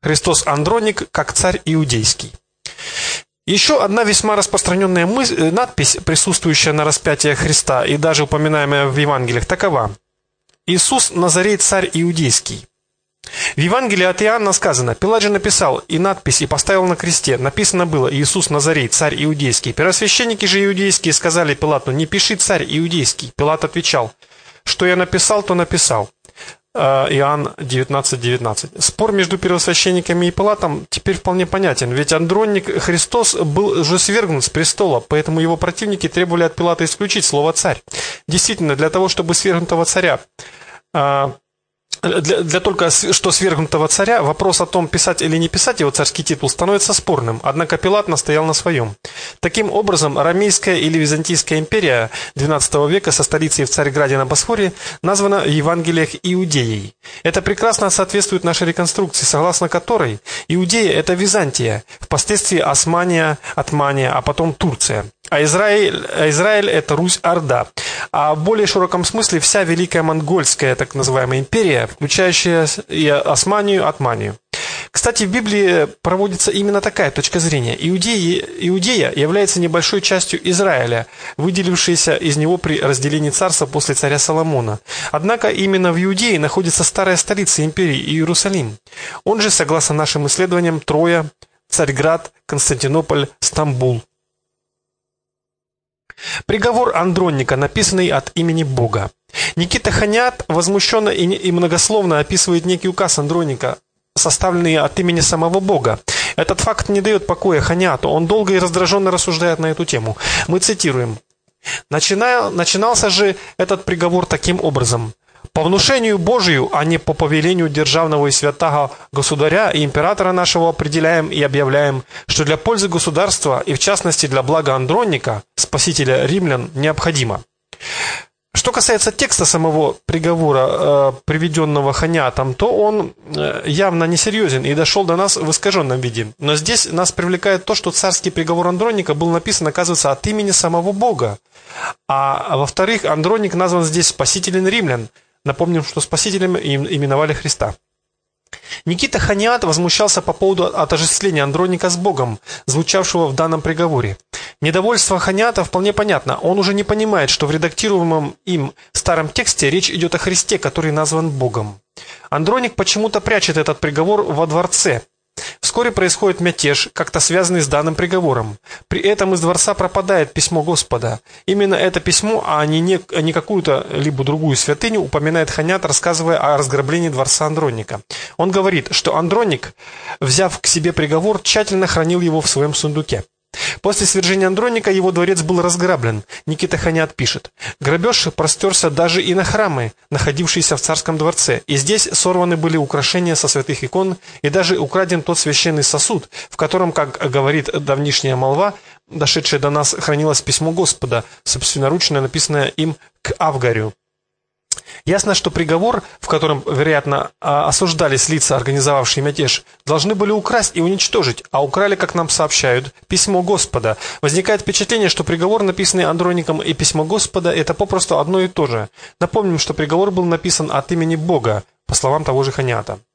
Христос Андроник как царь иудейский. Еще одна весьма распространенная надпись, присутствующая на распятии Христа и даже упоминаемая в Евангелиях, такова: «Иисус Назарей, царь иудейский». В Евангелии от Иоанна сказано: «Пилат же написал и надпись, и поставил на кресте. Написано было: Иисус Назарей, царь иудейский». Первосвященники же иудейские сказали Пилату: «Не пиши царь иудейский». Пилат отвечал: «Что я написал, то написал». Иоанн 19:19. Спор между первосвященниками и Пилатом теперь вполне понятен, ведь Андроник Христос был уже свергнут с престола, поэтому его противники требовали от Пилата исключить слово «царь». Действительно, для того, чтобы свергнутого царя Для только что свергнутого царя вопрос о том, писать или не писать его царский титул, становится спорным, однако Пилат настоял на своем. Таким образом, Ромейская или Византийская империя XII века со столицей в Царьграде на Босфоре названа в Евангелиях Иудеей. Это прекрасно соответствует нашей реконструкции, согласно которой Иудея – это Византия, впоследствии Османия, Отмания, а потом Турция. А Израиль – это Русь-Орда. А в более широком смысле вся Великая Монгольская, так называемая, империя, включающая и Османию, Отманию. Кстати, в Библии проводится именно такая точка зрения. Иудея является небольшой частью Израиля, выделившейся из него при разделении царства после царя Соломона. Однако именно в Иудее находится старая столица империи Иерусалим. Он же, согласно нашим исследованиям, Троя, Царьград, Константинополь, Стамбул. Приговор Андроника, написанный от имени Бога. Никита Ханят возмущенно и многословно описывает некий указ Андроника, составленный от имени самого Бога. Этот факт не дает покоя Ханяту. Он долго и раздраженно рассуждает на эту тему. Мы цитируем: «Начинался же этот приговор таким образом: по внушению Божию, а не по повелению державного и святого государя и императора нашего определяем и объявляем, что для пользы государства и в частности для блага Андроника, спасителя римлян, необходимо». Что касается текста самого приговора, приведенного Ханятом, то он явно несерьезен и дошел до нас в искаженном виде. Но здесь нас привлекает то, что царский приговор Андроника был написан, оказывается, от имени самого Бога. А во-вторых, Андроник назван здесь спасителем римлян. Напомним, что спасителем именовали Христа. Никита Ханят возмущался по поводу отождествления Андроника с Богом, звучавшего в данном приговоре. Недовольство Ханята вполне понятно. Он уже не понимает, что в редактируемом им старом тексте речь идет о Христе, который назван Богом. Андроник почему-то прячет этот приговор во дворце. Вскоре происходит мятеж, как-то связанный с данным приговором. При этом из дворца пропадает письмо Господа. Именно это письмо, а не какую-то либо другую святыню, упоминает Ханят, рассказывая о разграблении дворца Андроника. Он говорит, что Андроник, взяв к себе приговор, тщательно хранил его в своем сундуке. После свержения Андроника его дворец был разграблен. Никита Ханят пишет: «Грабеж простерся даже и на храмы, находившиеся в царском дворце, и здесь сорваны были украшения со святых икон, и даже украден тот священный сосуд, в котором, как говорит давнишняя молва, дошедшая до нас, хранилось письмо Господа, собственноручно написанное им к Авгарю». Ясно, что приговор, в котором, вероятно, осуждались лица, организовавшие мятеж, должны были украсть и уничтожить, а украли, как нам сообщают, письмо Господа. Возникает впечатление, что приговор, написанный Андроником, и письмо Господа – это попросту одно и то же. Напомним, что приговор был написан от имени Бога, по словам того же Ханята.